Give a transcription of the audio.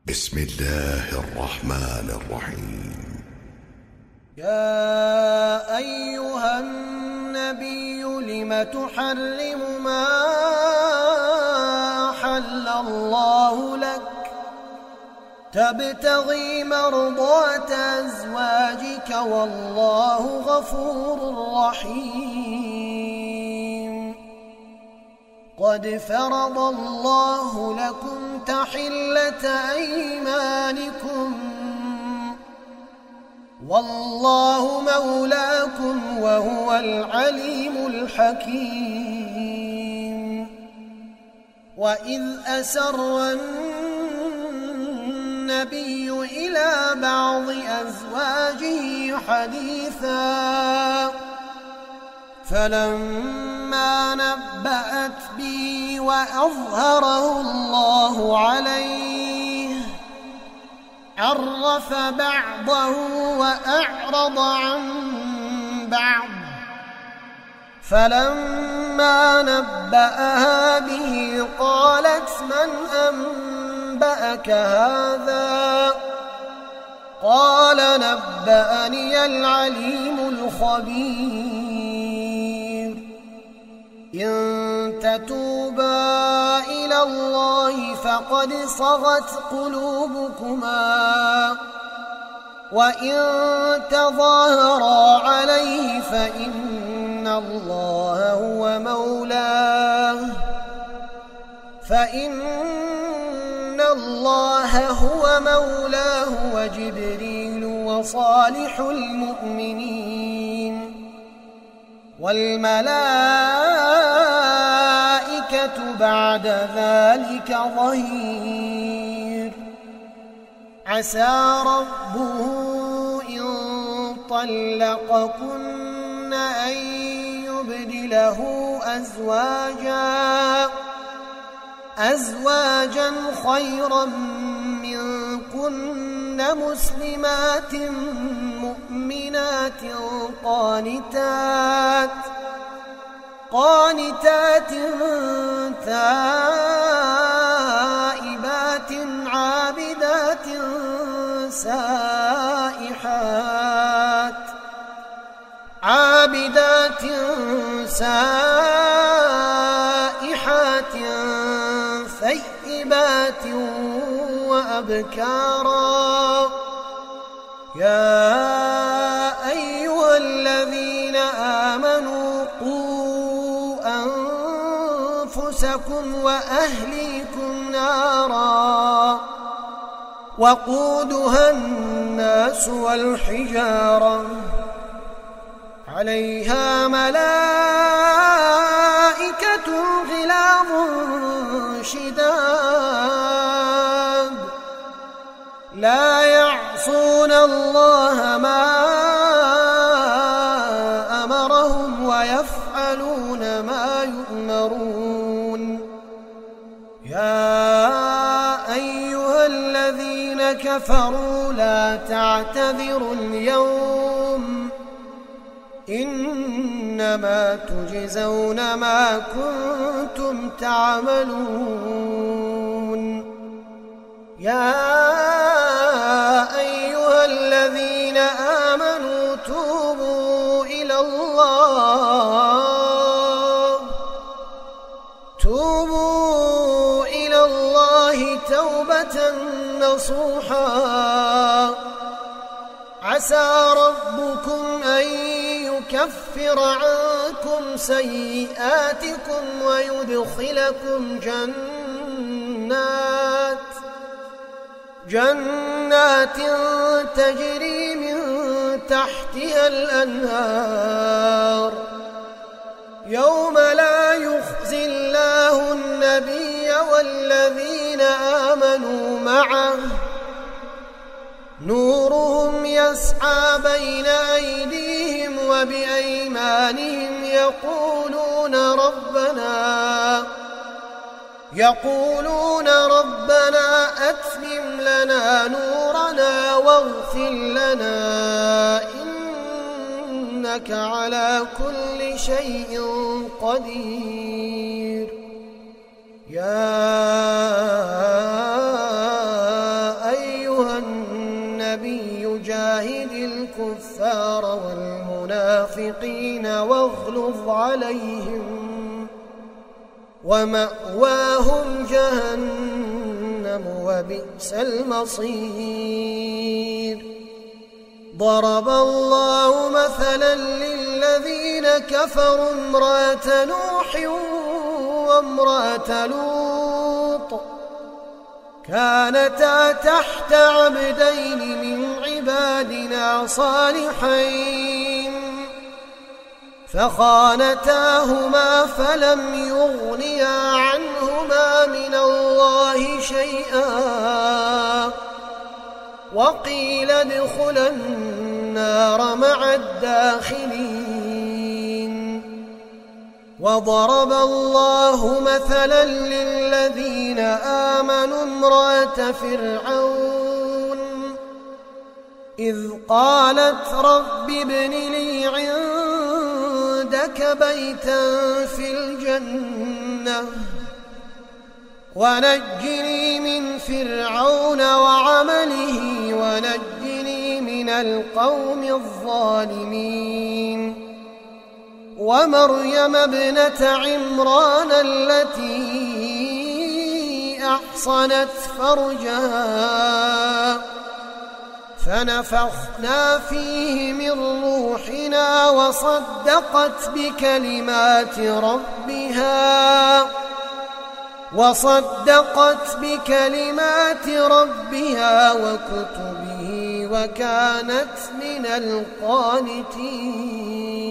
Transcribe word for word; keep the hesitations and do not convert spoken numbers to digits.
بسم الله الرحمن الرحيم. يا أيها النبي لم تحرم ما أحل الله لك تبتغي مرضات أزواجك والله غفور رحيم. قد فرض الله لكم تحلة أيمانكم والله مولاكم وهو العليم الحكيم. وإذ أسر النبي إلى بعض أزواجه حديثا فلما نبأت به وأظهره الله عليه عرف بعضه وأعرض عن بعض. فلما نبأها به قالت من أنبأك هذا؟ قال نبأني العليم الخبير. إن تتوبا إلى الله فقد صغت قلوبكما وإن تظاهرا عليه فإن الله هو مولاه فإن الله هو مولاه وجبريل وصالح المؤمنين والملائكة بعد ذلك ظهير. عسى ربه إن طلقكن أن يبدله أزواجا أزواجا خيرا منكن مسلمات مؤمنات قانتات قانتات تائبات عابدات سائحات عابدات سائحات ثيبات وأبكارا. يا أيها الذين آمنوا قوا أنفسكم وأهليكم نارا وقودها الناس والحجارة عليها ملائكة غلاظ شداد لا يعصون الله ما أمرهم ويفعلون ما يؤمرون. يا أيها الذين كفروا لا تعتذروا اليوم إنما تجزون ما كنتم تعملون. يا أيها الذين آمنوا توبوا إلى الله توبوا إلى الله توبة نصوحا عسى ربكم أن يكفر عنكم سيئاتكم ويدخلكم جنات جنات تجري من تحتها الأنهار يوم لا يخزي الله النبي والذين آمنوا معه نورهم يسعى بين أيديهم وبأيمانهم يقولون ربنا يقولون ربنا أتمم لنا نورنا واغفر لنا إنك على كل شيء قدير. يا المنافقين واغلظ عليهم ومأواهم جهنم وبئس المصير. ضرب الله مثلا للذين كفروا امرأة نوح وامرأة لوط كانتا تحت عبدين من عبادنا صالحين فخانتاهما فلم يغنيا عنهما من الله شيئا وقيل ادخلا النار مع الداخلين. وضرب الله مثلا للذين آمنوا امرأة فرعون إذ قالت رب ابن لي عندك بيتا في الجنة ونجني من فرعون وعمله ونجني من القوم الظالمين. ومريم ابنة عمران التي أحصنت فرجها فنفخنا فيه من روحنا وصدقت بكلمات ربها وصدقت بكلمات ربها وكتبه وكانت من القانتين.